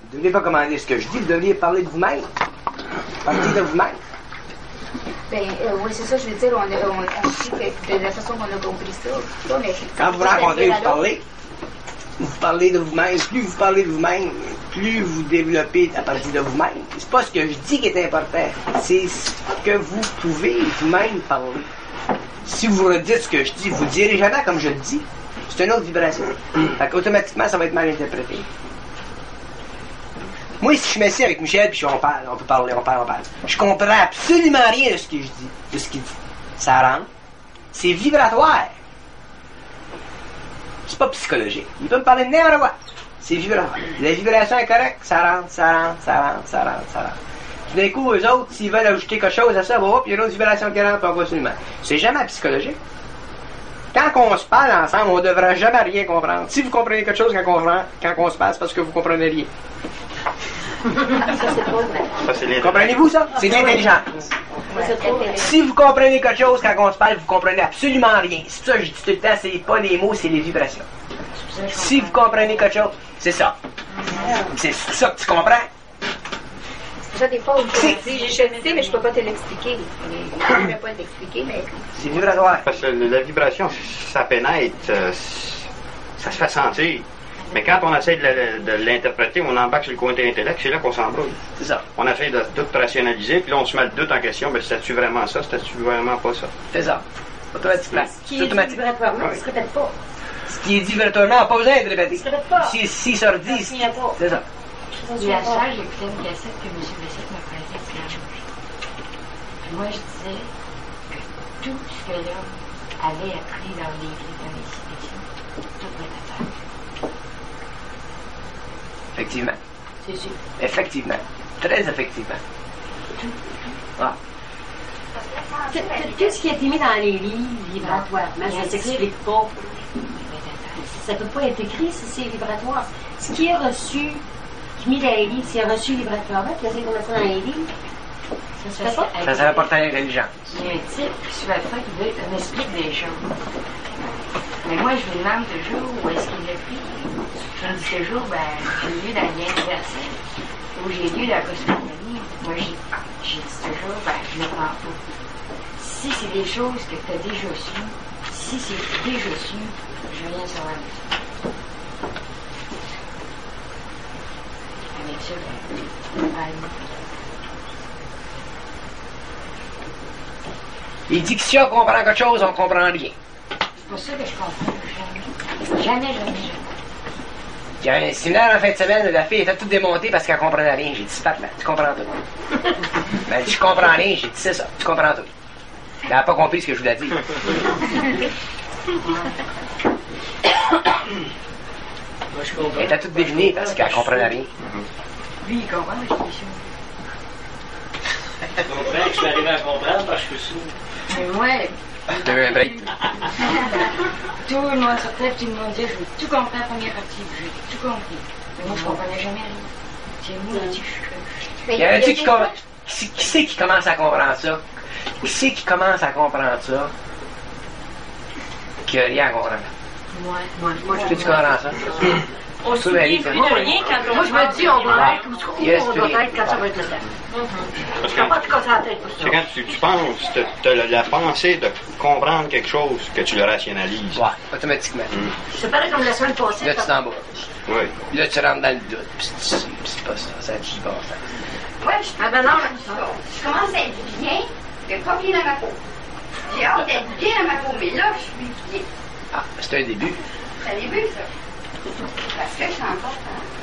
Vous ne devriez pas commander ce que je dis, vous devriez parler de vous-même. Parler de vous-même. Ben, oui, c'est ça, je veux dire, on dit que de la façon qu'on a compris ça. Mais quand vous rencontrez, vous parlez de vous-même. Plus vous parlez de vous-même, plus vous développez à partir de vous-même. C'est pas ce que je dis qui est important, c'est ce que vous pouvez vous-même parler. Si vous redites ce que je dis, vous ne direz jamais comme je le dis. C'est une autre vibration. Fait qu'automatiquement, ça va être mal interprété. Moi, si je m'assieds avec Michel puis on parle, on peut parler, on parle. Je comprends absolument rien de ce que je dis, de ce qu'il dit. Ça rentre. C'est vibratoire. C'est pas psychologique. Il peut me parler de n'importe quoi. C'est vibratoire. La vibration est correcte, ça rentre. Tout d'un coup, eux autres, s'ils veulent ajouter quelque chose à ça, hop, il y a une autre vibration qui rentre, on va absolument. C'est jamais psychologique. Quand on se parle ensemble, on ne devrait jamais rien comprendre. Si vous comprenez quelque chose quand on se parle, c'est parce que vous comprenez rien. Comprenez-vous ça? C'est l'intelligence. Si vous comprenez quelque chose quand on se parle, vous comprenez absolument rien. C'est ça que je dis tout le temps, c'est pas les mots, c'est les vibrations. Si vous comprenez quelque chose, c'est ça. C'est ça que tu comprends. Ça, des fois, je sais, mais je peux pas te l'expliquer. Je ne peux pas t'expliquer, mais... C'est vibratoire. Parce que la vibration, ça pénètre, ça se fait sentir. Mais quand on essaie de l'interpréter, on embarque sur le côté intellect, c'est là qu'on s'embrouille. C'est ça. On essaie de tout rationaliser, puis là, on se met le doute en question, mais c'est-tu vraiment ça, c'est-tu vraiment pas ça? C'est ça. Automatiquement. Ce qui est dit vibratoirement, ça se répète pas. Ce qui est dit vibratoirement, n'a pas besoin de répéter. Ça se répète pas. Si ça redit, c'est ça. La soeur, j'écoutais une cassette que M. Bessette me prêtait dimanche. Puis moi, je disais que tout ce que l'homme avait appris dans les livres de méditation, tout était à faire. Effectivement. C'est sûr. Effectivement. Très effectivement. Ah. Tout ce qui a été mis dans les livres vibratoirement, ça ne s'explique pas. Ça ne peut pas être écrit si c'est vibratoire. Ce qui est reçu, qui est mis dans les livres, c'est reçu vibratoirement, puis essaie de mettre ça dans les livres. Ça se fait pas. Ça serait porté à l'intelligence. Il y a un type sur la fin qui m'explique des choses. Mais moi, je me demande toujours où est-ce qu'il l'a pris. Je me dis toujours, j'ai lu dans le lien universel, ou j'ai lu la cosmogonie. Moi, j'ai dit toujours, je ne prends pas. Si c'est des choses que tu as déjà sues, si c'est déjà su, je viens sur la maison. Avec ça, Il dit que si on comprend quelque chose, on comprend rien. c'est pour ça que je comprends jamais. Il y a un séminaire en fin de semaine, la fille était toute démontée parce qu'elle comprenait rien. J'ai dit, Pat, tu comprends tout. Elle dit, je comprends rien. J'ai dit, c'est ça, tu comprends tout. Elle n'a pas compris ce que je voulais dire. Elle était toute devinée parce qu'elle comprenait rien. Lui, il comprend les choses. Je comprends que je suis arrivé à comprendre parce que je suis sourd. Mais moi, T'as eu un break. tout le monde sur tête, tout le monde dit, je veux tout comprendre la première partie, j'ai tout compris. Mais moi, je comprenais jamais rien. C'est moi qui Il y en a-tu qui c'est qui commence à comprendre ça? Qui c'est qui commence à comprendre ça? Qui a rien à comprendre. Moi, Tu comprends ça? On se souvient plus de rien quand on... Moi, je me dis, on va être où on doit être quand ça va être le temps. Parce Je ne pas te casser la tête pour ça. c'est quand tu penses, tu as la pensée de comprendre quelque chose que tu le rationalises. Ouais, automatiquement. C'est pareil comme la semaine passée. Là, tu t'en bats. Oui. Puis là, tu rentres dans le doute. Puis c'est pas ça. Ça dit pas ça. Ouais, Ah ben non, je commence à être bien, mais pas bien dans ma peau. J'ai hâte d'être bien dans ma peau, mais là, je suis bien. Ah, c'est un début. C'est un début, ça. Parce que je suis encore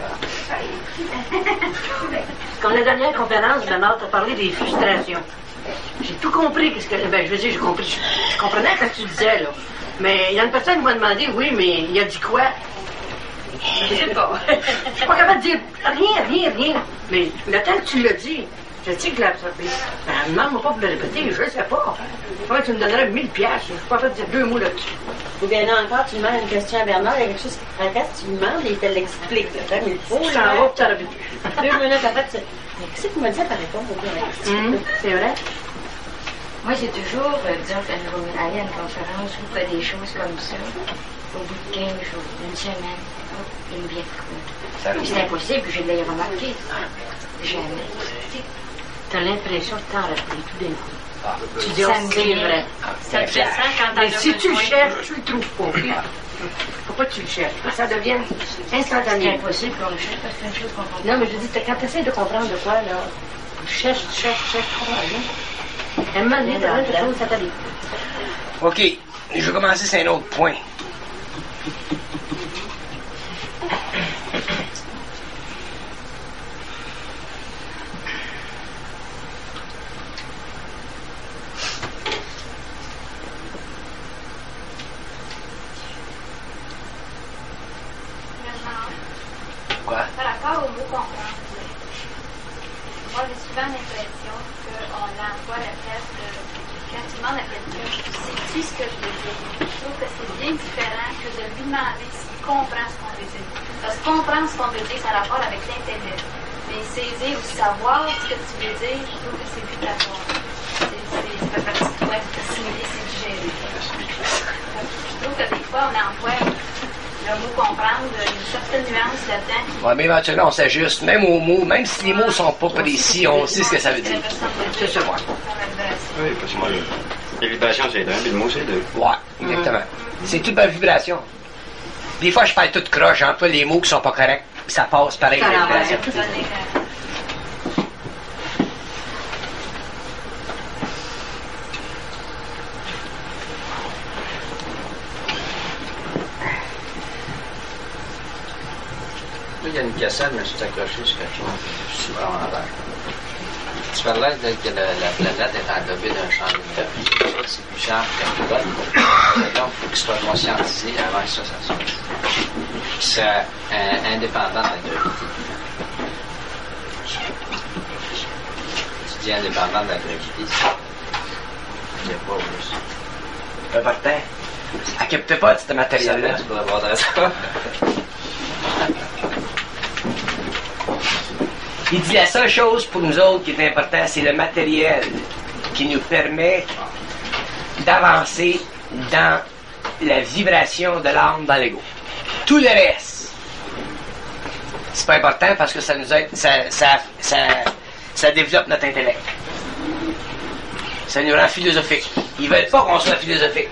Comme la dernière conférence, Bernard t'a parlé des frustrations. J'ai tout compris. Je veux dire, j'ai compris. Je comprenais ce que tu disais, là. Mais il y a une personne qui m'a demandé, oui, mais il a dit quoi? Je sais pas. Je suis pas capable de dire rien. Mais le temps que tu l'as dit, je sais que la demande-moi pas pour le répéter, je sais pas. Comment tu me donnerais 1000$? Je suis pas fait de dire 2 mots là-dessus. Ou bien non, encore, tu demandes une question à Bernard, il y a quelque chose qui te tracasse, tu lui demandes et il te l'explique. Mais il faut, Je t'en vas, tu aurais vu. 2 minutes après, tu... Mais qu'est-ce que tu m'as dit à ta réponse? C'est vrai? Moi, j'ai toujours, disons, quand je vais aller à une conférence ou pas des choses comme ça, au bout de 15 jours, une semaine, une bien Ça Puis c'est impossible que je l'ai remarqué. Jamais. T'as l'impression de t'en rappeler tout d'un coup. Ah. Tu dis, Ça oh, me c'est vient. vrai. Ça te fait ça quand t'en Mais as si tu le besoin. cherches, tu le trouves pas. Faut pas que tu le cherches. Ça devient C'est instantané. impossible qu'on le cherche parce que c'est une chose qu'on comprend. Non, mais je dis, quand tu essaies de comprendre de quoi, là, tu cherches, tu comprends rien. À un moment donné, t'as quelque chose, ça t'arrive. OK. Je vais commencer sur un autre point. Quoi? Par rapport au mot comprendre, moi j'ai souvent l'impression qu'on l'envoie la place de quand tu demandes à quelqu'un, sais-tu ce que je veux dire? Je trouve que c'est bien différent que de lui demander s'il comprend ce qu'on veut dire. Parce que comprendre ce qu'on veut dire, ça a rapport avec l'intellect. Mais saisir ou savoir ce que tu veux dire, je trouve que c'est plus d'avoir. Ça fait partie de toi, c'est assimiler, c'est digérer. Je trouve que des fois, on envoie le mot comprendre, il y a une certaine nuance là-dedans. Ouais, mais éventuellement, on s'ajuste. Même aux mots, même si les mots sont pas précis, on sait ce que ça veut dire. C'est ça, moi. Oui, parce que moi, les vibrations, c'est un, puis le mot, c'est deux. Ouais, exactement. C'est toute ma vibration. Des fois, je parle tout croche, j'emploie les mots qui sont pas corrects, puis ça passe pareil Ça la l'envers. vibration. Là, il y a une cassette, mais je suis accroché sur quelque chose. Je suis vraiment en l'air. Tu parlais que la planète est englobée d'un champ d'énergie. C'est plus cher qu'un code. Donc, il faut qu'il soit conscientisé avant que ça sorte. Qu'il soit indépendant de la gravité. Tu dis indépendant de la gravité, il n'y a pas plus. Important. Accepte pas de ce matériel-là. Tu pourrais avoir de raison. Il dit la seule chose pour nous autres qui est importante, c'est le matériel qui nous permet d'avancer dans la vibration de l'âme dans l'ego. Tout le reste, c'est pas important parce que ça nous aide, ça développe notre intellect. Ça nous rend philosophique. Ils veulent pas qu'on soit philosophique.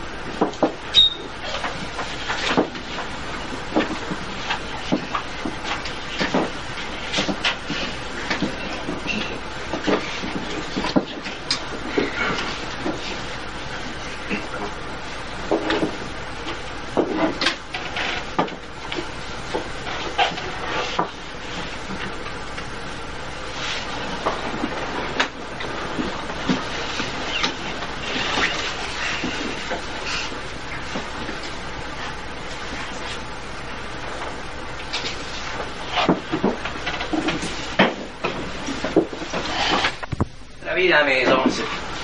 Travailler dans la maison, c'est.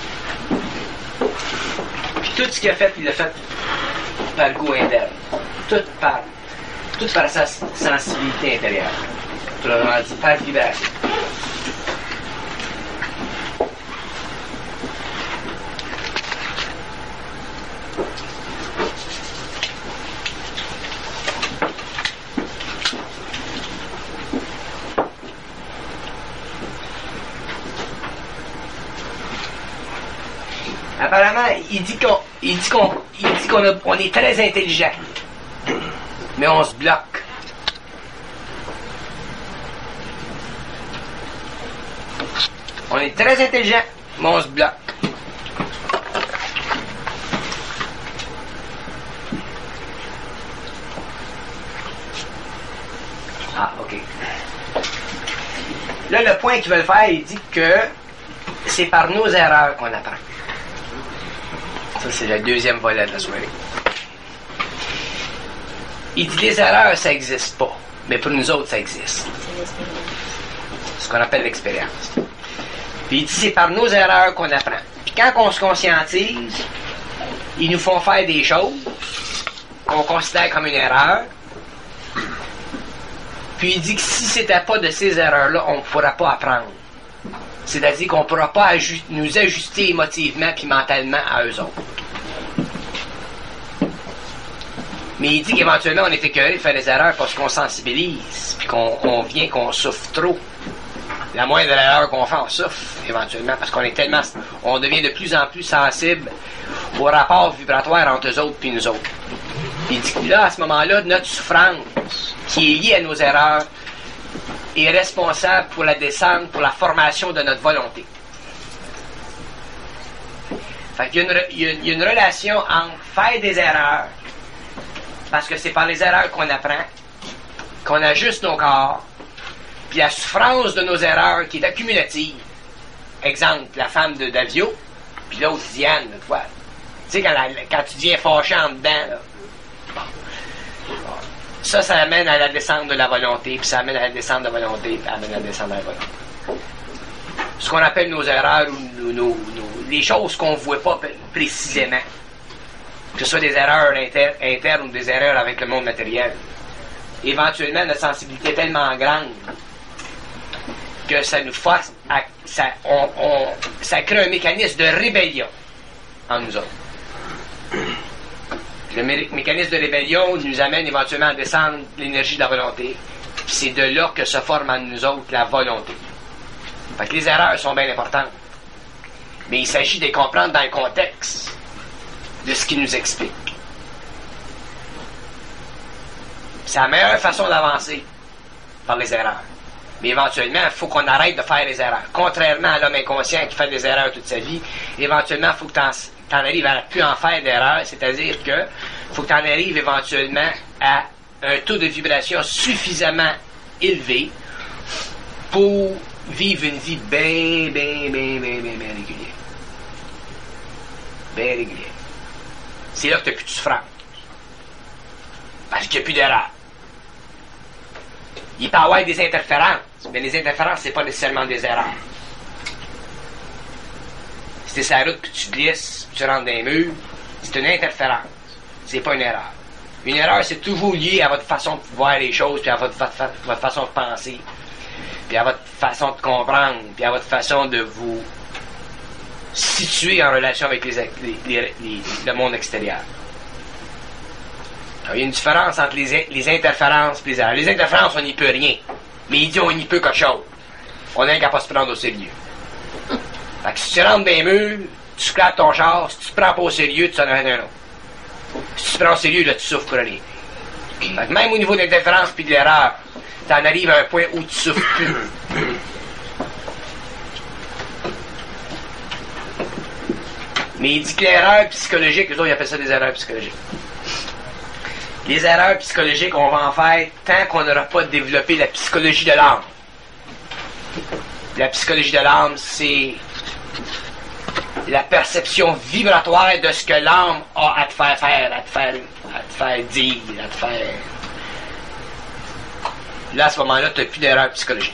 Puis tout ce qu'il a fait, il l'a fait par goût interne. Tout par sa sensibilité intérieure. Autrement dit, par vibration. Apparemment, il dit qu'on est très intelligent, mais on se bloque. On est très intelligent, mais on se bloque. Ah, ok. Là, le point qu'ils veulent faire, il dit que c'est par nos erreurs qu'on apprend. Ça, c'est le deuxième volet de la soirée. Il dit les erreurs, ça n'existe pas. Mais pour nous autres, ça existe. Ce qu'on appelle l'expérience. Puis il dit c'est par nos erreurs qu'on apprend. Puis quand on se conscientise, ils nous font faire des choses qu'on considère comme une erreur. Puis il dit que si c'était pas de ces erreurs-là, on ne pourra pas apprendre. C'est-à-dire qu'on ne pourra pas nous ajuster émotivement puis mentalement à eux autres. Mais il dit qu'éventuellement, on est écœuré de faire des erreurs parce qu'on sensibilise, puis qu'on vient, qu'on souffre trop. La moindre erreur qu'on fait, on souffre éventuellement parce qu'on est tellement, on devient de plus en plus sensible au rapport vibratoire entre eux autres puis nous autres. Il dit que là, à ce moment-là, notre souffrance, qui est liée à nos erreurs, est responsable pour la descente, pour la formation de notre volonté. Fait qu'il y a une relation entre faire des erreurs, parce que c'est par les erreurs qu'on apprend, qu'on ajuste nos corps, puis la souffrance de nos erreurs qui est accumulative. Exemple, la femme de Davio, puis l'autre Diane, une fois. Tu sais, quand tu deviens fâché en dedans, là. Bon. Ça amène à la descente de la volonté, puis ça amène à la descente de la volonté, puis ça amène à la descente de la volonté. Ce qu'on appelle nos erreurs, ou les choses qu'on ne voit pas précisément. Que ce soit des erreurs internes ou des erreurs avec le monde matériel. Éventuellement, notre sensibilité est tellement grande que ça nous force à... Ça crée un mécanisme de rébellion en nous autres. Le mécanisme de rébellion nous amène éventuellement à descendre l'énergie de la volonté. Puis c'est de là que se forme en nous autres la volonté. Fait que les erreurs sont bien importantes. Mais il s'agit de les comprendre dans le contexte de ce qu'il nous explique. C'est la meilleure façon d'avancer par les erreurs. Mais éventuellement, il faut qu'on arrête de faire les erreurs. Contrairement à l'homme inconscient qui fait des erreurs toute sa vie, éventuellement, il faut que tu en arrives à ne plus en faire d'erreurs, c'est-à-dire que faut que tu en arrives éventuellement à un taux de vibration suffisamment élevé pour vivre une vie bien régulière. Bien régulière. C'est là que tu n'as plus de souffrance. Parce qu'il n'y a plus d'erreurs. Il peut y avoir des interférences, mais les interférences, c'est pas nécessairement des erreurs. Si t'es sur la route puis tu glisses, puis tu rentres dans les murs, c'est une interférence. C'est pas une erreur. Une erreur, c'est toujours lié à votre façon de voir les choses, puis à votre façon de penser, puis à votre façon de comprendre, puis à votre façon de vous situer en relation avec le monde extérieur. Alors, il y a une différence entre les interférences et les erreurs. Les interférences, on n'y peut rien. Mais il dit on y peut quelque chose. On n'est qu'à pas se prendre au sérieux. Fait que si tu rentres dans les murs, tu scrapes ton char, si tu te prends pas au sérieux, tu t'en as un autre. Si tu te prends au sérieux, là, tu souffres pour rien. Fait que même au niveau de l'interférence et de l'erreur, tu en arrives à un point où tu souffres plus. Mais il dit que l'erreur psychologique, eux autres, ils appellent ça des erreurs psychologiques. Les erreurs psychologiques, on va en faire tant qu'on n'aura pas développé la psychologie de l'âme. La psychologie de l'âme, c'est la perception vibratoire de ce que l'âme a à te faire faire, à te faire dire, à te faire... Là, à ce moment-là, tu n'as plus d'erreur psychologique.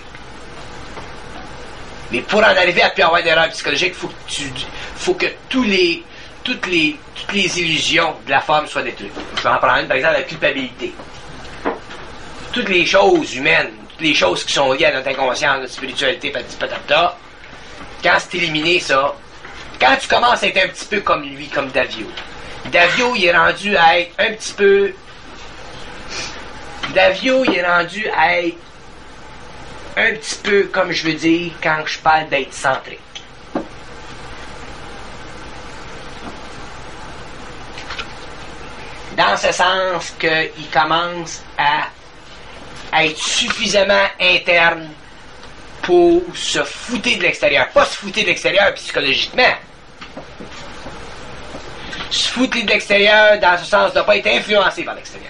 Mais pour en arriver à ne plus avoir d'erreur psychologique, faut que toutes les illusions de la forme soient détruites. Je vais en prendre une, par exemple, la culpabilité. Toutes les choses humaines, toutes les choses qui sont liées à notre inconscient, à notre spiritualité, patata, quand c'est éliminé, ça, quand tu commences à être un petit peu comme lui, comme Davio, il est rendu à être un petit peu... Davio, il est rendu à être un petit peu, comme je veux dire, quand je parle d'être centrique. Dans ce sens qu'il commence à être suffisamment interne pour se fouter de l'extérieur. Pas se fouter de l'extérieur psychologiquement. Se fouter de l'extérieur dans ce sens de ne pas être influencé par l'extérieur.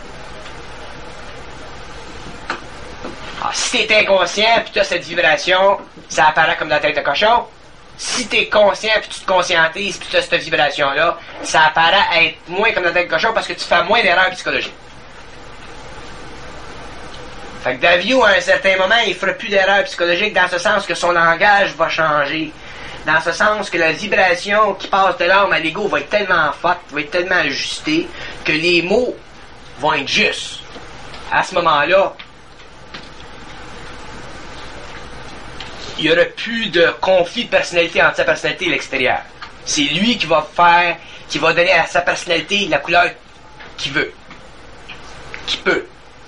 Alors, si tu es inconscient puis tu as cette vibration, ça apparaît comme dans la tête de cochon. Si tu es conscient puis tu te conscientises puis tu as cette vibration-là, ça apparaît à être moins comme dans la tête de cochon parce que tu fais moins d'erreurs psychologiques. Fait que Davio, à un certain moment, il ne fera plus d'erreurs psychologiques dans ce sens que son langage va changer. Dans ce sens que la vibration qui passe de l'âme à l'ego va être tellement forte, va être tellement ajustée, que les mots vont être justes. À ce moment-là, il n'y aura plus de conflit de personnalité entre sa personnalité et l'extérieur. C'est lui qui va donner à sa personnalité la couleur qu'il veut. qui peut.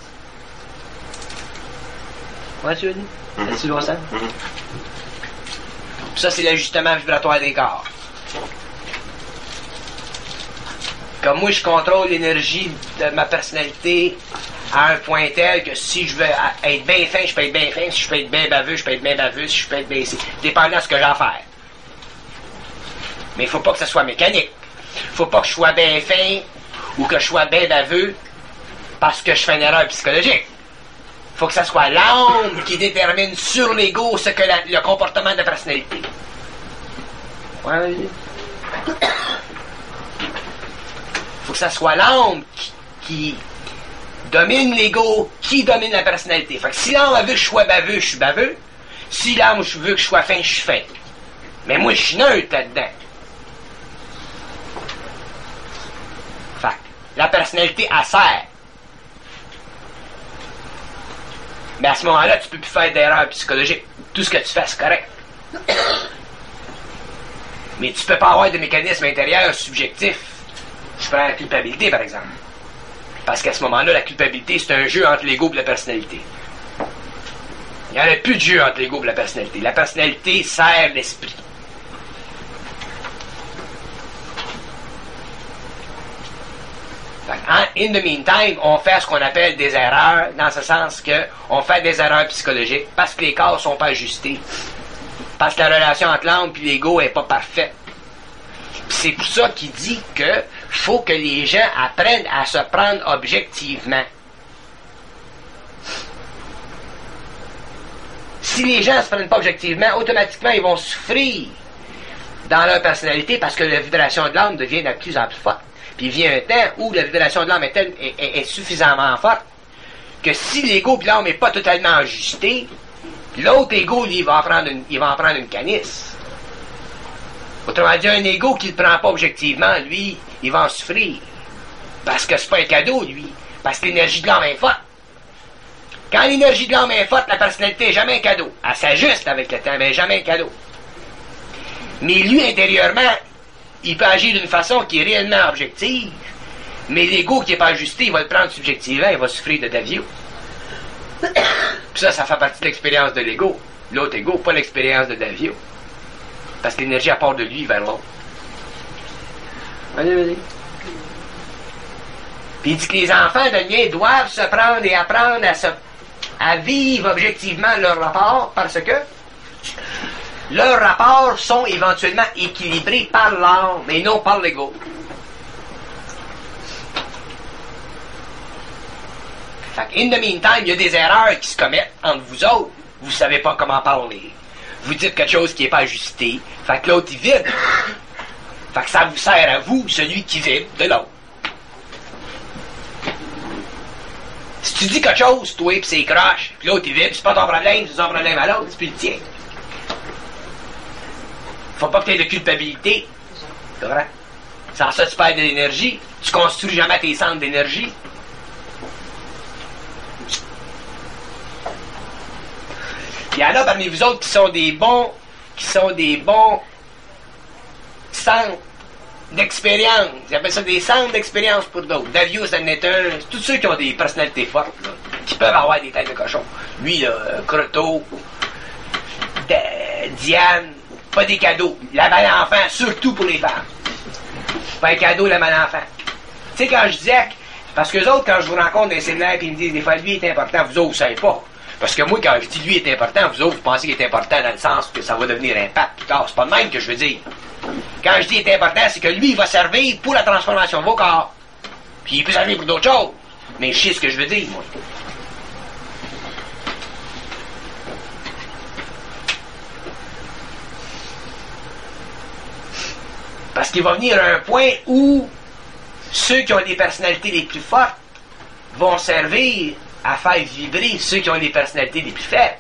Ouais, tu veux dire? Tu vois ça? Ça, c'est l'ajustement vibratoire des corps. Comme moi, je contrôle l'énergie de ma personnalité à un point tel que si je veux être bien fin, je peux être bien fin. Si je peux être bien baveux, je peux être bien baveux. Si je peux être bien... dépendant de ce que j'ai à faire. Mais il faut pas que ça soit mécanique. Faut pas que je sois bien fin ou que je sois bien baveux parce que je fais une erreur psychologique. Faut que ça soit l'âme qui détermine sur l'ego ce que le comportement de la personnalité. Ouais, vas-y. Faut que ça soit l'âme qui domine l'ego, qui domine la personnalité. Fait que si l'âme veut que je sois baveux, je suis baveux. Si l'âme veut que je sois fin, je suis fin. Mais moi, je suis neutre là-dedans. Fait que la personnalité, elle sert. Mais à ce moment-là, tu peux plus faire d'erreurs psychologiques. Tout ce que tu fais, c'est correct. Mais tu peux pas avoir de mécanisme intérieur subjectif. Je prends la culpabilité, par exemple. Parce qu'à ce moment-là, la culpabilité, c'est un jeu entre l'ego et la personnalité. Il n'y en a plus de jeu entre l'ego et la personnalité. La personnalité sert l'esprit. In the meantime, on fait ce qu'on appelle des erreurs, dans ce sens que on fait des erreurs psychologiques parce que les corps sont pas ajustés. Parce que la relation entre l'âme et l'ego est pas parfaite. C'est pour ça qu'il dit que faut que les gens apprennent à se prendre objectivement. Si les gens ne se prennent pas objectivement, automatiquement ils vont souffrir dans leur personnalité parce que la vibration de l'âme devient de plus en plus forte. Puis il vient un temps où la vibration de l'âme est suffisamment forte que si l'ego et l'âme n'est pas totalement ajusté, l'autre ego, lui, il va en prendre une canisse. Autrement dit, un ego qui ne le prend pas objectivement, lui, il va en souffrir. Parce que c'est pas un cadeau, lui. Parce que l'énergie de l'âme est forte. Quand l'énergie de l'âme est forte, la personnalité n'est jamais un cadeau. Elle s'ajuste avec le temps, mais jamais un cadeau. Mais lui, intérieurement, il peut agir d'une façon qui est réellement objective, mais l'ego qui n'est pas ajusté, il va le prendre subjectivement, il va souffrir de Davio. Puis ça fait partie de l'expérience de l'ego. L'autre ego, pas l'expérience de Davio. Parce que l'énergie part de lui vers l'autre. Vas-y. Puis il dit que les enfants de lien doivent se prendre et apprendre à vivre objectivement leur rapport parce que leurs rapports sont éventuellement équilibrés par l'âme et non par l'ego. Fait que, in the meantime, il y a des erreurs qui se commettent entre vous autres. Vous ne savez pas comment parler. Vous dites quelque chose qui n'est pas ajusté. Fait que l'autre, il vibre. Fait que ça vous sert à vous, celui qui vibre de l'autre. Si tu dis quelque chose, toi, pis c'est croche, pis l'autre, il vibre, c'est pas ton problème, c'est son problème à l'autre, c'est plus le tien. Faut pas que tu aies de culpabilité. C'est vrai? Sans ça, tu perds de l'énergie. Tu construis jamais tes centres d'énergie. Il y en a parmi vous autres qui sont des bons centres d'expérience. Ils appellent ça des centres d'expérience pour d'autres. Davio, ça en est un. Tous ceux qui ont des personnalités fortes, là, qui peuvent avoir des têtes de cochon. Lui, là, Croteau, Diane, pas des cadeaux. La malle-enfant, surtout pour les femmes. Pas un cadeau, la malle-enfant. Tu sais, quand je disais, parce que les autres, quand je vous rencontre dans les séminaires, ils me disent des fois, lui est important, vous autres, vous savez pas. Parce que moi, quand je dis lui est important, vous autres, vous pensez qu'il est important dans le sens que ça va devenir un pape plus tard. C'est pas de même que je veux dire. Quand je dis il est important, c'est que lui, il va servir pour la transformation de vos corps. Puis il peut servir pour d'autres choses. Mais je sais ce que je veux dire, moi. Parce qu'il va venir un point où ceux qui ont des personnalités les plus fortes vont servir à faire vibrer ceux qui ont les personnalités les plus faibles.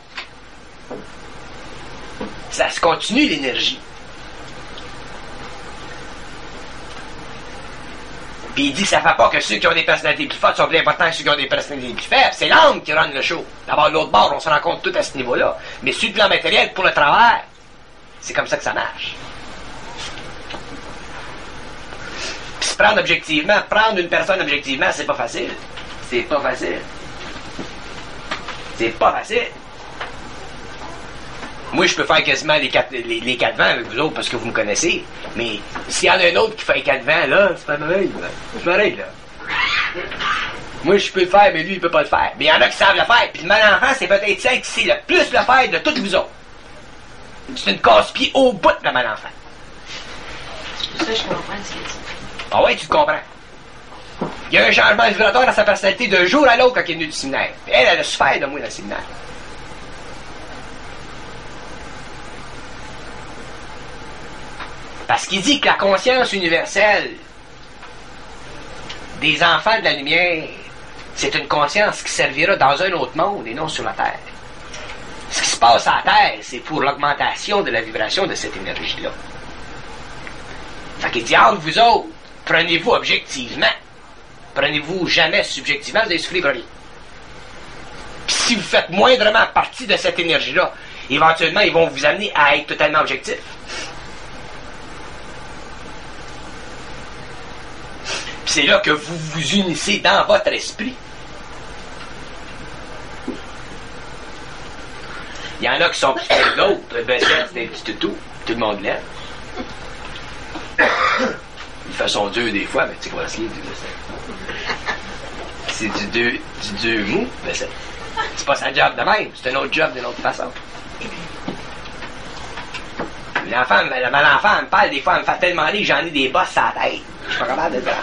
Ça se continue, l'énergie. Puis il dit que ça ne fait pas que ceux qui ont des personnalités plus fortes sont plus importants que ceux qui ont des personnalités plus faibles. C'est l'âme qui rend le show. D'abord, l'autre bord, on se rend compte tout à ce niveau-là. Mais sur le plan matériel, pour le travail, c'est comme ça que ça marche. Puis se prendre objectivement, prendre une personne objectivement, c'est pas facile. C'est pas facile. C'est pas facile. Moi, je peux faire quasiment les quatre vents avec vous autres parce que vous me connaissez. Mais s'il y en a un autre qui fait 4 vents, là, c'est pas pareil, là. C'est pareil, là. Moi, je peux le faire, mais lui, il peut pas le faire. Mais il y en a qui savent le faire. Puis le mal enfant, c'est peut-être celle qui sait le plus le faire de toutes vous autres. C'est une casse-pied au bout de la mal enfant. Ça, je comprends ce que tu dis. Ah ouais, tu te comprends. Il y a un changement vibratoire dans sa personnalité d'un jour à l'autre quand il est venu du séminaire. Elle a souffert de moi dans le séminaire. Parce qu'il dit que la conscience universelle des enfants de la lumière, c'est une conscience qui servira dans un autre monde et non sur la Terre. Ce qui se passe à la Terre, c'est pour l'augmentation de la vibration de cette énergie-là. Fait qu'il dit, entre vous autres, prenez-vous objectivement. Prenez-vous jamais subjectivement, vous allez souffrir pour rien. Puis si vous faites moindrement partie de cette énergie-là, éventuellement, ils vont vous amener à être totalement objectif. Puis c'est là que vous vous unissez dans votre esprit. Il y en a qui sont plus que d'autres. Ben, c'est un petit toutou. Tout le monde l'aime. Il fait son Dieu des fois, mais tu sais quoi, c'est du Dieu mou, mais c'est pas sa job de même. C'est un autre job d'une autre façon. L'enfant, la mal-enfant me parle des fois, elle me fait tellement rire que j'en ai des bosses à la tête. Je suis pas capable de dire.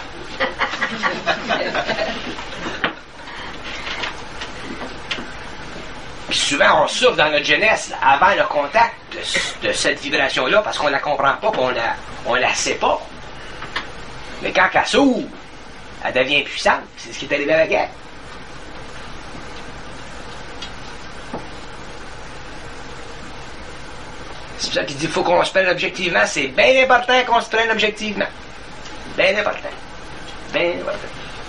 Puis souvent, on souffre dans notre jeunesse avant le contact de cette vibration-là parce qu'on la comprend pas, on la sait pas. Mais quand elle s'ouvre, elle devient puissante. C'est ce qui est arrivé avec elle. C'est pour ça qu'il dit qu'il faut qu'on se prenne objectivement. C'est bien important qu'on se prenne objectivement. Bien important. Bien important.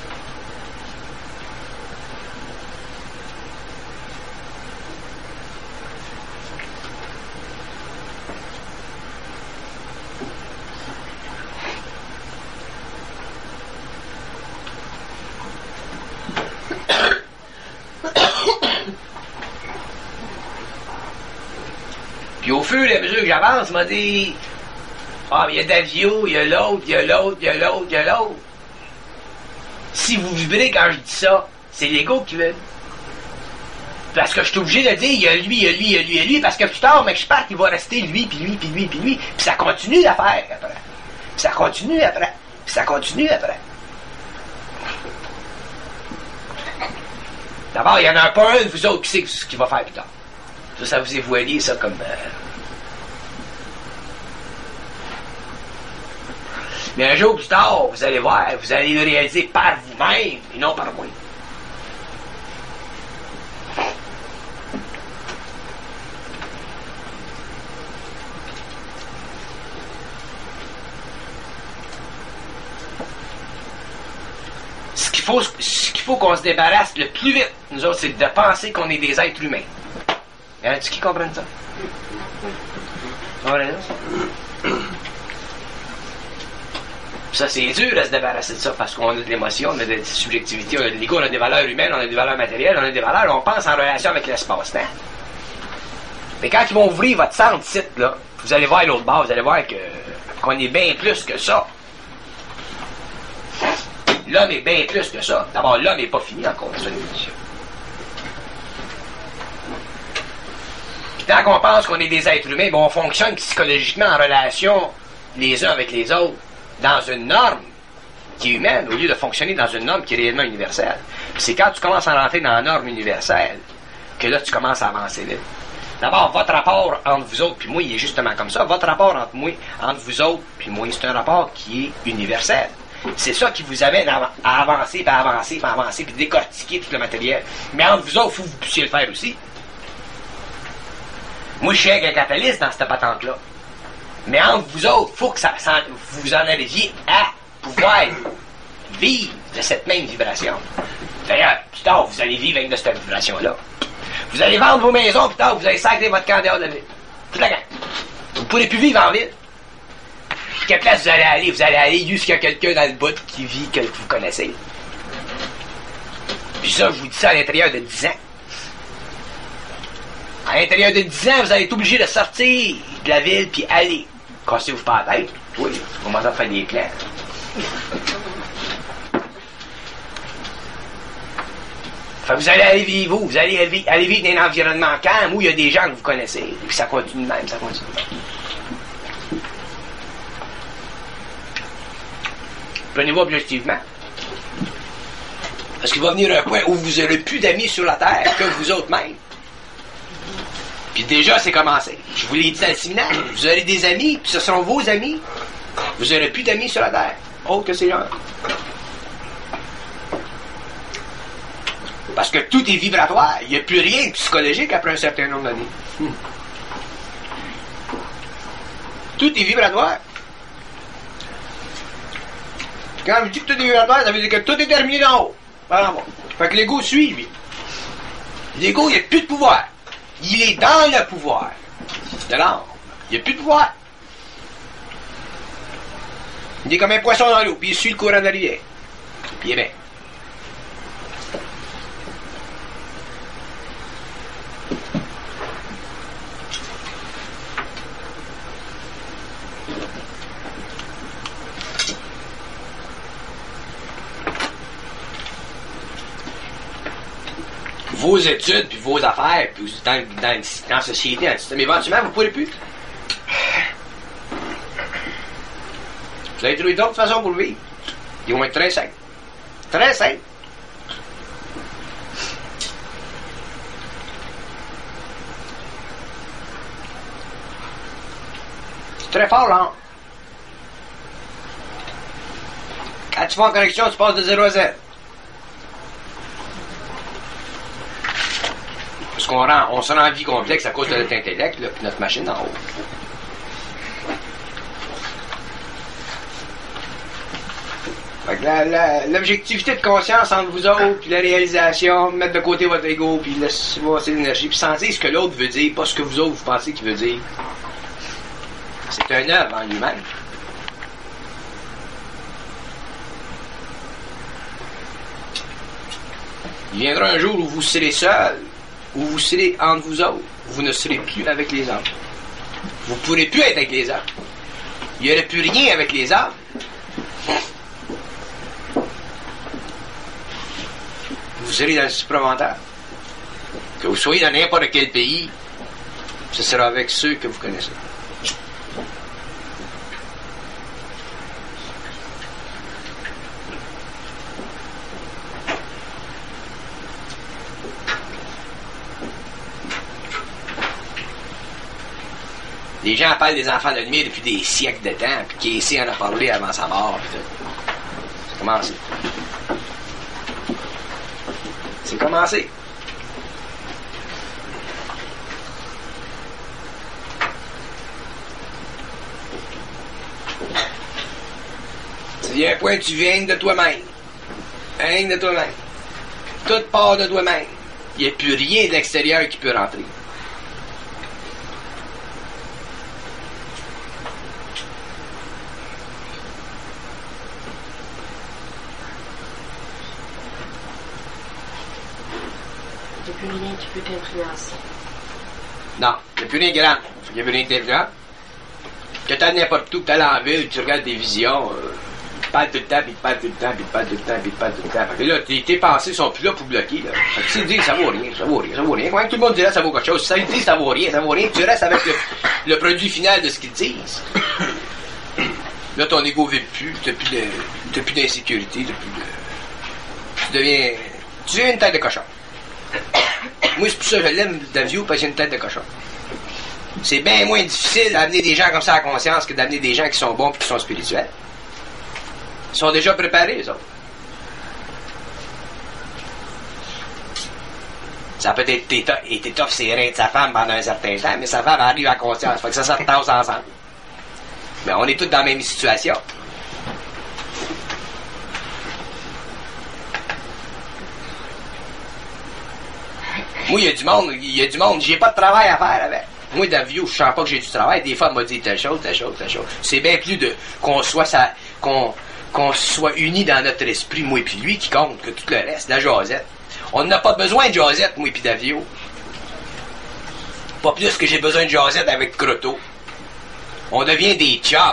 Puis au fur et à mesure que j'avance, il m'a dit ah, mais il y a Davio, il y a l'autre, il y a l'autre, il y a l'autre, il y a l'autre. Si vous vibrez quand je dis ça, c'est l'ego qui veut. Parce que je suis obligé de dire il y a lui, il y a lui, il y a lui, il y a lui, parce que plus tard, mais que je parte, il va rester lui, puis lui, puis lui, puis lui. Puis ça continue d'affaire après. Puis ça continue après. Puis ça continue après. D'abord, il n'y en a pas un de vous autres qui sait ce qu'il va faire plus tard. Ça vous est voilé, ça, comme... Mais un jour plus tard, vous allez voir, vous allez le réaliser par vous-même et non par moi. Ce qu'il faut qu'on se débarrasse le plus vite, nous autres, c'est de penser qu'on est des êtres humains. Y en a-tu qui comprennent ça? Ça, c'est dur à se débarrasser de ça parce qu'on a de l'émotion, on a de la subjectivité, on a de l'ego, on a des valeurs humaines, on a des valeurs matérielles, on a des valeurs, on pense en relation avec l'espace-temps. Mais quand ils vont ouvrir votre centre site, là, vous allez voir l'autre bord, vous allez voir qu'on est bien plus que ça. L'homme est bien plus que ça. D'abord, l'homme n'est pas fini encore, c'est une évolution. Tant qu'on pense qu'on est des êtres humains, on fonctionne psychologiquement en relation les uns avec les autres dans une norme qui est humaine au lieu de fonctionner dans une norme qui est réellement universelle. Puis c'est quand tu commences à rentrer dans la norme universelle que là tu commences à avancer vite. D'abord, votre rapport entre vous autres puis moi, il est justement comme ça. Votre rapport entre vous autres puis moi, c'est un rapport qui est universel. C'est ça qui vous amène à avancer, puis à avancer, puis à avancer, puis décortiquer tout le matériel. Mais entre vous autres, il faut que vous puissiez le faire aussi. Moi, je suis un capitaliste dans cette patente-là. Mais entre vous autres, il faut que vous en arriviez à pouvoir vivre de cette même vibration. D'ailleurs, plus tard, vous allez vivre avec de cette vibration-là. Vous allez vendre vos maisons, plus tard, vous allez sacrer votre camp dehors de la ville. Toute la gang. Vous ne pourrez plus vivre en ville. Quelle place vous allez aller? Vous allez aller jusqu'à quelqu'un dans le bout qui vit que vous connaissez. Puis ça, je vous dis ça à l'intérieur de 10 ans. À l'intérieur de 10 ans, vous allez être obligé de sortir de la ville puis aller. Cassez-vous pas la tête. Oui, vous commencez à faire des plans. Fait que vous allez aller vivre où? Vous allez aller vivre dans un environnement calme où il y a des gens que vous connaissez. Et puis ça continue de même, ça continue de même. Prenez-vous objectivement. Parce qu'il va venir un point où vous n'aurez plus d'amis sur la terre que vous autres mêmes. Puis déjà, c'est commencé. Je vous l'ai dit à le séminaire. Vous aurez des amis, puis ce seront vos amis. Vous n'aurez plus d'amis sur la terre. Autre que ces gens. Parce que tout est vibratoire. Il n'y a plus rien de psychologique après un certain nombre d'années. Tout est vibratoire. Quand je dis que tout est vibratoire, ça veut dire que tout est terminé d'en haut. Voilà, bon. Fait que l'ego suit, lui. L'ego, il n'y a plus de pouvoir. Il est dans le pouvoir de l'âme. Il n'y a plus de pouvoir. Il est comme un poisson dans l'eau, puis il suit le courant de la rivière. Puis il est bien. Vos études, puis vos affaires, puis dans la société, dans le système, éventuellement, vous ne pourrez plus. Vous allez trouver d'autres façons pour le vivre. Ils vont être très simples. Très simples. C'est très fort, là. Quand tu fais en correction, tu passes de 0 à 0. Parce qu'on se rend en vie complexe à cause de notre intellect, là, puis notre machine en haut. Fait que l'objectivité de conscience entre vous autres, puis la réalisation, mettre de côté votre ego, puis laisser l'énergie, puis sentir ce que l'autre veut dire, pas ce que vous autres vous pensez qu'il veut dire. C'est un œuvre en lui-même. Il viendra un jour où vous serez seul, où vous serez entre vous autres. Vous ne serez plus avec les hommes. Vous ne pourrez plus être avec les hommes. Il n'y aurait plus rien avec les hommes. Vous serez dans le supramental. Que vous soyez dans n'importe quel pays, ce sera avec ceux que vous connaissez. Les gens parlent des enfants de lumière depuis des siècles de temps, puis Casey en a parlé avant sa mort. C'est commencé. C'est commencé. Il y a un point où tu viens de toi-même. Rien de toi-même. Tout part de toi-même. Il n'y a plus rien de l'extérieur qui peut rentrer. Il n'y a plus rien qui peut t'influencer. Non, il n'y a plus rien grand. Il n'y a plus rien qui t'influence. Que tu n'importe où, que tu ailles en ville, tu regardes des visions, tu parles tout le temps, puis tu parles tout le temps, puis tu parles tout le temps, puis tu parles tout le temps. Fait que là, tes pensées sont plus là pour bloquer. Là. Fait que si tu dis ça vaut rien, ça vaut rien, ça vaut rien. Quand tout le monde dirait ça vaut quelque chose, si ça dit ça vaut rien, tu restes avec le produit final de ce qu'ils disent. Là, ton ego ne vit plus, tu n'as plus d'insécurité, tu deviens une tête de cochon. Moi, c'est pour ça que je l'aime, Davio, parce que j'ai une tête de cochon. C'est bien moins difficile d'amener des gens comme ça à la conscience que d'amener des gens qui sont bons et qui sont spirituels. Ils sont déjà préparés, les autres. Ça peut être été tough ses reins de sa femme pendant un certain temps, mais sa femme arrive à la conscience. Fait que ça se tasse ensemble. Mais on est tous dans la même situation. Moi, il y a du monde, j'ai pas de travail à faire avec. Moi, Davio, je sens pas que j'ai du travail. Des fois, elle m'a dit telle chose. C'est bien plus de qu'on soit unis dans notre esprit, moi et puis lui, qui compte, que tout le reste, la jasette. On n'a pas besoin de jasette, moi pis Davio. Pas plus que j'ai besoin de jasette avec Croteau. On devient des chums.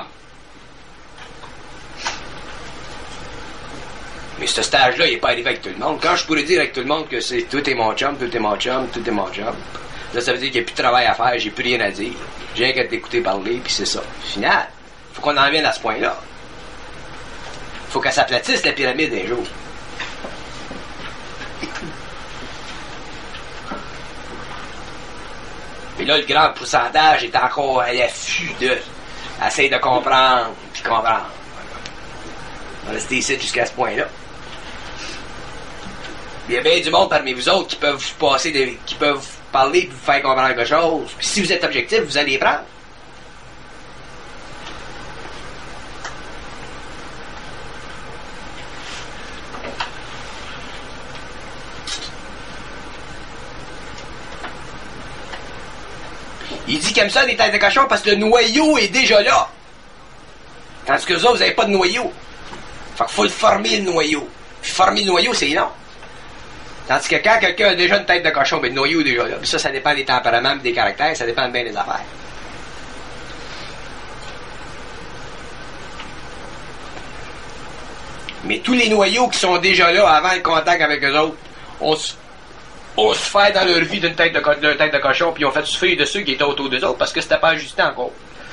Mais ce stage-là, il n'est pas arrivé avec tout le monde. Quand je pourrais dire avec tout le monde que c'est tout est mon chum, tout est mon chum, tout est mon chum, là, ça veut dire qu'il n'y a plus de travail à faire, j'ai plus rien à dire. J'ai rien qu'à t'écouter parler, puis c'est ça. Final, faut qu'on en vienne à ce point-là. Faut qu'elle s'aplatisse, la pyramide, un jour. Mais là, le grand pourcentage est encore à l'affût de... Essaye de comprendre, puis comprendre. On va rester ici jusqu'à ce point-là. Il y a bien du monde parmi vous autres qui peuvent vous passer qui peuvent vous parler et vous faire comprendre quelque chose. Puis si vous êtes objectif, vous allez les prendre. Il dit qu'il aime ça des têtes de cochon parce que le noyau est déjà là. Tandis que vous autres, vous n'avez pas de noyau. Fait qu'il faut le former, le noyau. Puis former le noyau, c'est long. Tandis que quand quelqu'un a déjà une tête de cochon, ben le noyau est déjà là. Puis ça dépend des tempéraments et des caractères, ça dépend bien des affaires. Mais tous les noyaux qui sont déjà là avant le contact avec eux autres, on se fait dans leur vie d'une tête de cochon, puis on fait souffrir de ceux qui étaient autour d'eux autres parce que c'était pas ajusté encore.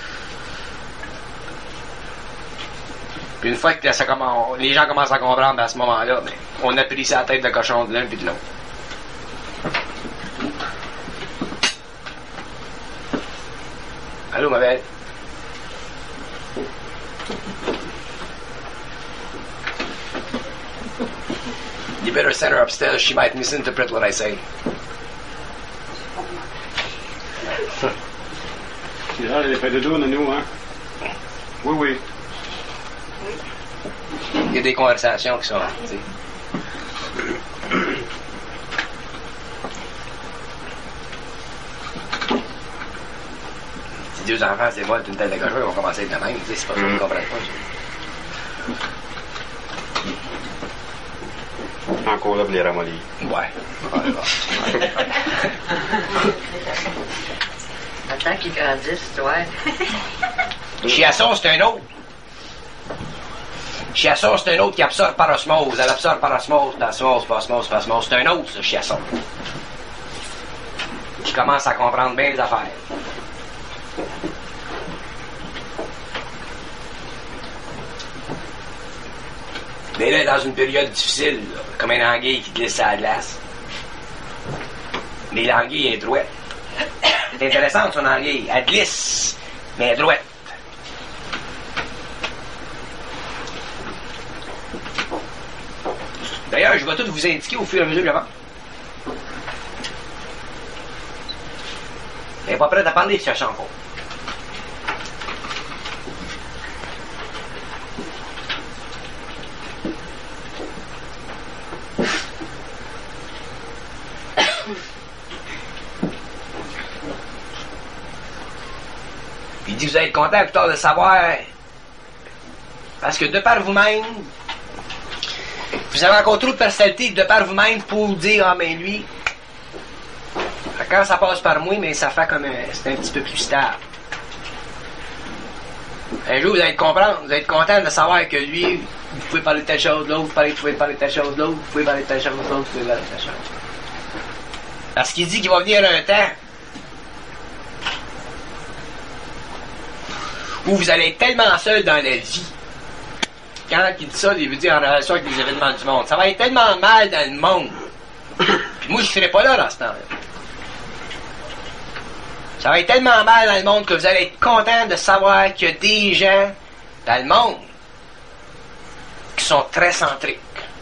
Puis une fois que les gens commencent à comprendre à ce moment-là, ben, on a pris sa tête de cochon de l'un puis de l'autre. Allô, ma belle? You better send her upstairs. She might misinterpret what I say. C'est rare, elle fait de dos, nous, hein? Oui, oui. Il y a des conversations qui sont... T'sais. Si deux enfants se dévoilent une tête de cochon, ils vont commencer à être de même. C'est pas ça qu'ils comprennent pas. Encore là pour les ramollir. Ouais. Attends qu'ils grandissent, ouais. Chiasson, c'est un autre. Chiasson, c'est un autre qui absorbe par osmose. Elle absorbe par osmose, par osmose, par osmose, par osmose. C'est un autre, ce chiasson. Qui commence à comprendre bien les affaires. Mais là, dans une période difficile, là, comme un anguille qui glisse à la glace. Mais l'anguille est droite. C'est intéressant, son anguille. Elle glisse, mais elle est droite. D'ailleurs, je vais tout vous indiquer au fur et à mesure que j'avance. Elle n'est pas prête à parler, ce chanson. Il dit, vous allez être content plus tard de savoir, parce que de par vous-même, vous avez encore trop de personnalité de par vous-même pour dire, ah ben lui, quand ça passe par moi, mais ça fait comme c'est un petit peu plus stable. Un jour, vous allez comprendre, vous allez être content de savoir que lui, vous pouvez parler de telle chose, l'autre, vous pouvez parler de telle chose, l'autre, vous pouvez parler de telle chose, l'autre, vous pouvez parler de telle chose. Parce qu'il dit qu'il va venir un temps où vous allez être tellement seul dans la vie. Quand il dit ça, il veut dire en relation avec les événements du monde. Ça va être tellement mal dans le monde. Puis moi, je ne serai pas là dans ce temps-là. Ça va être tellement mal dans le monde que vous allez être content de savoir qu'il y a des gens dans le monde qui sont très centriques.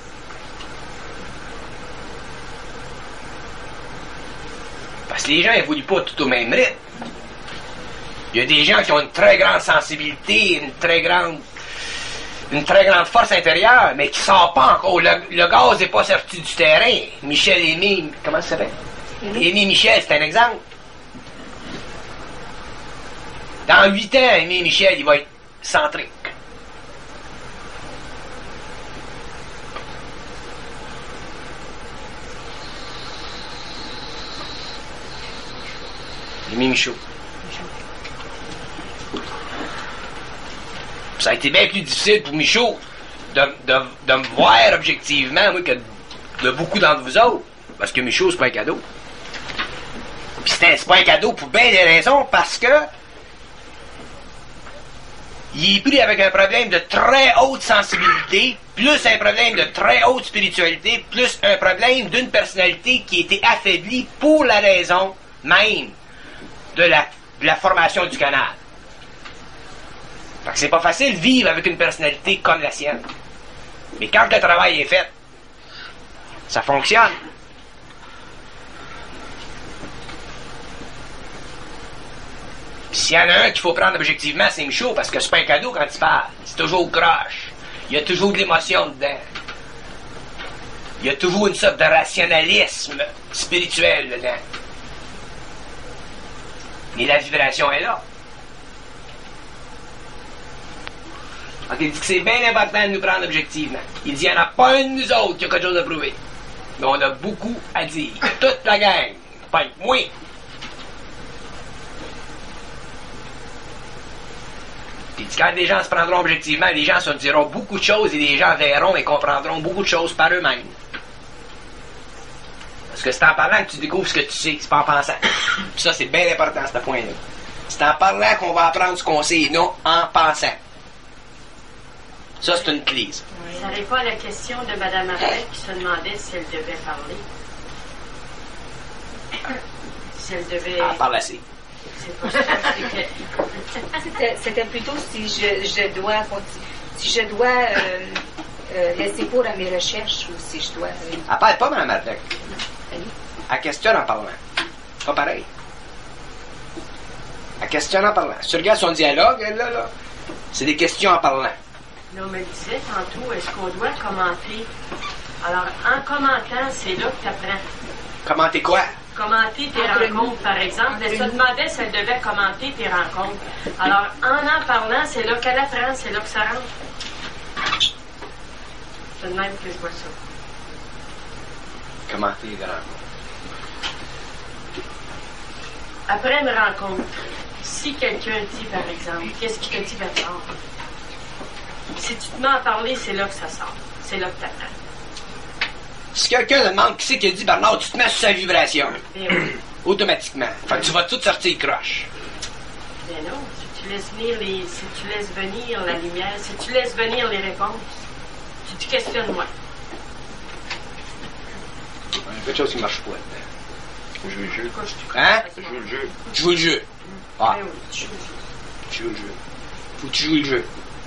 Parce que les gens n'évoluent pas tout au même rythme. Il y a des gens qui ont une très grande sensibilité, une très grande force intérieure, mais qui ne sort pas encore. Le gaz n'est pas sorti du terrain. Michel Aimé, comment ça s'appelle? Aimé Michel, c'est un exemple. Dans 8 ans, Aimé Michel, il va être centrique. Michaud. Ça a été bien plus difficile pour Michaud de me voir objectivement, moi, que de beaucoup d'entre vous autres. Parce que Michaud, c'est pas un cadeau. Puis c'est pas un cadeau pour bien des raisons, parce que il est pris avec un problème de très haute sensibilité, plus un problème de très haute spiritualité, plus un problème d'une personnalité qui a été affaiblie pour la raison même de la formation du canal. Fait que c'est pas facile de vivre avec une personnalité comme la sienne. Mais quand le travail est fait, ça fonctionne. S'il y en a un qu'il faut prendre objectivement, c'est Michaud, parce que c'est pas un cadeau quand il parle. C'est toujours croche. Il y a toujours de l'émotion dedans. Il y a toujours une sorte de rationalisme spirituel dedans. Mais la vibration est là. Donc il dit que c'est bien important de nous prendre objectivement. Il dit qu'il n'y en a pas un de nous autres qui a quelque chose à prouver. Mais on a beaucoup à dire. Toute la gang. Pas moi. Puis quand les gens se prendront objectivement, les gens se diront beaucoup de choses et les gens verront et comprendront beaucoup de choses par eux-mêmes. Parce que c'est en parlant que tu découvres ce que tu sais, c'est pas en pensant. Puis ça, c'est bien important, ce point-là. C'est en parlant qu'on va apprendre ce qu'on sait et non en pensant. Ça, c'est une clé, ça. Ça répond à la question de Mme Arlette qui se demandait si elle devait parler. Si elle devait... Elle parle assez. C'est pas ça, C'était plutôt si je dois laisser cours à mes recherches ou si je dois... Elle parle pas, Mme Arlette. Elle questionne en parlant. Pas pareil. Elle questionne en parlant. Si tu regardes son dialogue, elle, là, c'est des questions en parlant. Là, on me disait tantôt, est-ce qu'on doit commenter? Alors, en commentant, c'est là que tu apprends. Commenter quoi? Commenter tes rencontres, par exemple. Elle se demandait si elle devait commenter tes rencontres. Alors, en parlant, c'est là qu'elle apprend, c'est là que ça rentre. C'est de même que je vois ça. Commenter les rencontres. Après une rencontre, si quelqu'un dit, par exemple, qu'est-ce qu'il te dit, Bernard? Si tu te mets à parler, c'est là que ça sort. C'est là que tu apprends. Si quelqu'un demande qui c'est qui a dit Bernard, tu te mets sur sa vibration. Bien oui. Automatiquement. Fait que tu vas tout sortir croche. Bien non. Si tu laisses venir la lumière, si tu laisses venir les réponses, si tu questionnes moins. Il y a quelque chose qui marche pas. Je joue le jeu. Hein? Je joue le jeu. Tu joues le jeu. Ah. Ben oui, tu joues le jeu. Tu joues le jeu. Faut que tu joues le jeu.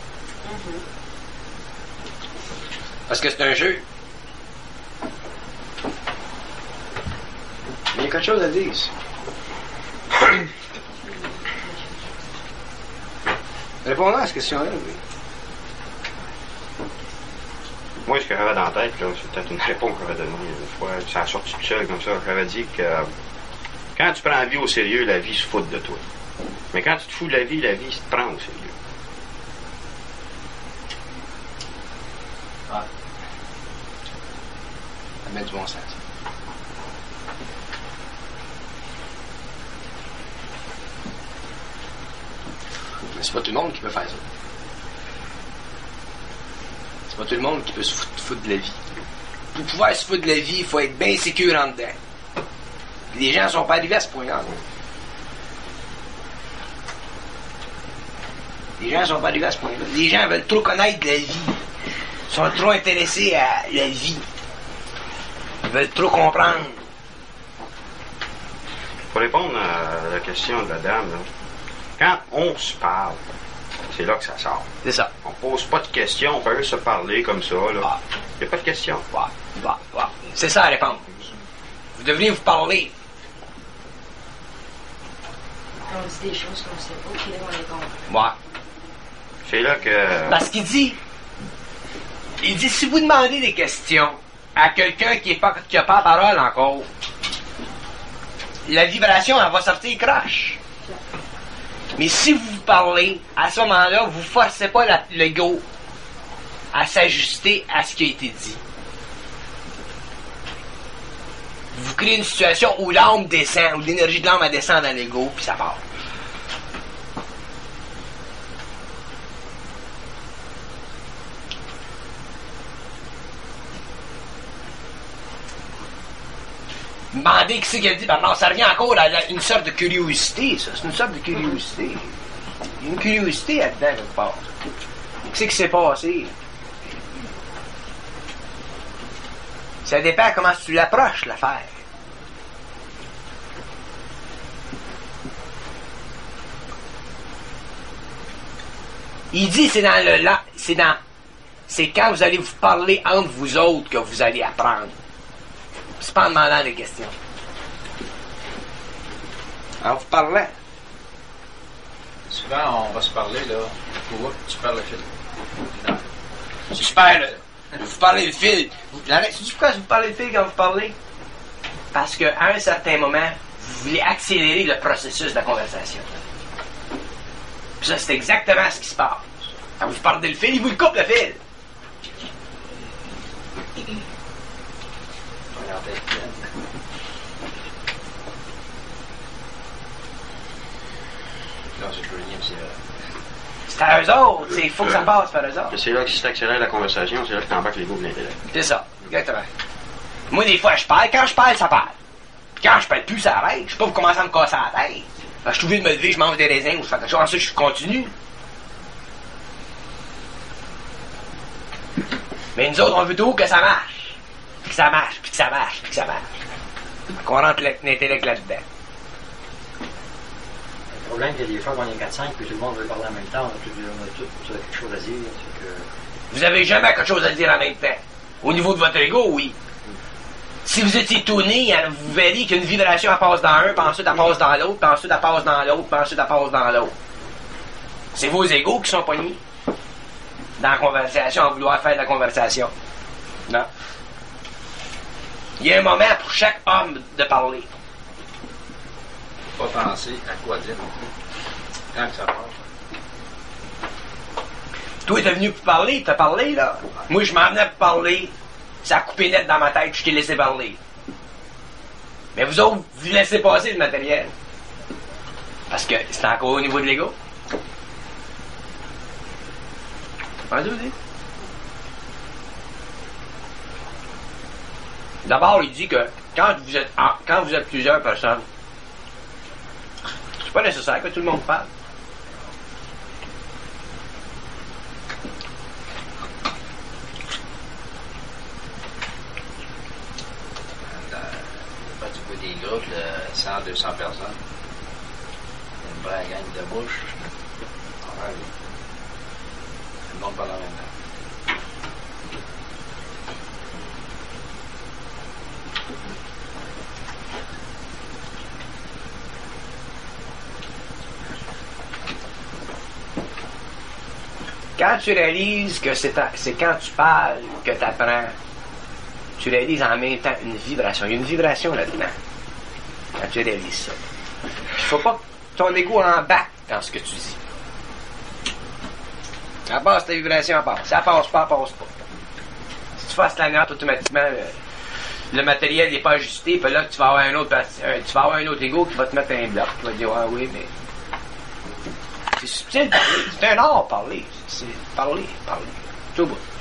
Parce que c'est un jeu. Mais il y a quelque chose à dire. Répondons à cette question-là, oui. Moi, ce que j'avais dans la tête, là, c'est peut-être une réponse que j'avais donnée une fois, ça a sorti tout seul comme ça. J'avais dit que quand tu prends la vie au sérieux, la vie se fout de toi. Mais quand tu te fous de la vie se te prend au sérieux. Ah. Ça met du bon sens. Mais c'est pas tout le monde qui peut faire ça. C'est pas tout le monde qui peut se foutre de la vie. Pour pouvoir se foutre de la vie, il faut être bien sécure en dedans. Les gens sont pas arrivés à ce point-là. Les gens sont pas arrivés à ce point-là. Les gens veulent trop connaître la vie. Ils sont trop intéressés à la vie. Ils veulent trop comprendre. Pour répondre à la question de la dame, là, quand on se parle, c'est là que ça sort. C'est ça. On pose pas de questions, on peut juste se parler comme ça, là. Il n'y a pas de questions. C'est ça la réponse. Vous devriez vous parler. On dit des choses qu'on sait pas, puis là, on les comprend. Voilà. C'est là que... Parce qu'il dit, si vous demandez des questions à quelqu'un qui n'a pas la parole encore, la vibration, elle va sortir croche. Mais si vous parlez, à ce moment-là, vous ne forcez pas l'ego à s'ajuster à ce qui a été dit. vous créez une situation où l'âme descend, où l'énergie de l'âme elle descend dans l'ego, puis ça part. Demandez qui c'est qui a dit, ben non, ça revient encore à une sorte de curiosité, ça. C'est une sorte de curiosité. Il y a une curiosité là-dedans, quelque part. Qu'est-ce qui s'est passé? Ça dépend comment tu l'approches, l'affaire. Il dit, c'est quand vous allez vous parler entre vous autres que vous allez apprendre. C'est pas en demandant des questions. En vous parlant. Souvent, on va se parler, là. Pour que tu perds le fil. Non. Super, là. Vous parlez le fil. C'est pourquoi vous parlez le fil quand vous parlez? Parce qu'à un certain moment, vous voulez accélérer le processus de la conversation. Puis ça, c'est exactement ce qui se passe. Quand vous parlez le fil, il vous le coupe le fil. C'est à eux autres. Il faut que ça passe par eux autres. C'est là que si tu accélères la conversation, c'est là que tu embarques l'ego de l'intellect. C'est ça, exactement. Moi, des fois, je parle. Quand je parle, ça parle. Puis quand je parle plus, ça arrête. Je sais pas, vous commencez à me casser la tête. Je suis obligé de me lever, je mange des raisins ou je fais quelque chose. Ensuite, je continue. Mais nous autres, on veut tout que ça marche. Puis que ça marche, puis que ça marche, puis que ça marche. Qu'on rentre l'intellect là-dedans. Le problème, c'est que des fois, quand il y a 4-5, puis tout le monde veut parler en même temps, on a tous quelque chose à dire. C'est que... Vous avez jamais quelque chose à dire en même temps. Au niveau de votre ego, oui. Si vous étiez tourné, vous verriez qu'une vibration elle passe dans un, puis ensuite elle passe dans l'autre, puis ensuite elle passe dans l'autre, puis ensuite elle passe dans l'autre. C'est vos égos qui sont pognés dans la conversation, à vouloir faire de la conversation. Non. Il y a un moment pour chaque homme de parler. Pas penser à quoi dire non plus. Quand ça part. Toi, t'es venu pour parler, t'as parlé, là. Moi, je m'en venais pour parler. Ça a coupé net dans ma tête, je t'ai laissé parler. Mais vous autres, vous laissez passer le matériel. Parce que c'est encore au niveau de l'ego. Vas-y. D'abord, il dit que quand vous êtes plusieurs personnes, c'est pas nécessaire que tout le monde parle. Des groupes de 100, 200 personnes. Une vraie gang de bouche. Ouais. Tout le monde parle en même temps. Quand tu réalises que c'est quand tu parles que tu apprends, tu réalises en même temps une vibration. Il y a une vibration là-dedans. Quand tu réalises ça. Il ne faut pas que ton ego embarque dans ce que tu dis. Ça passe ta vibration, elle passe. Ça passe pas, elle passe pas. Si tu fasses la note automatiquement, le matériel n'est pas ajusté, puis là tu vas avoir un autre ego qui va te mettre un bloc, qui va te dire ah oui, mais. C'est subtil de parler. C'est un art parler. C'est parler. Tout au bout.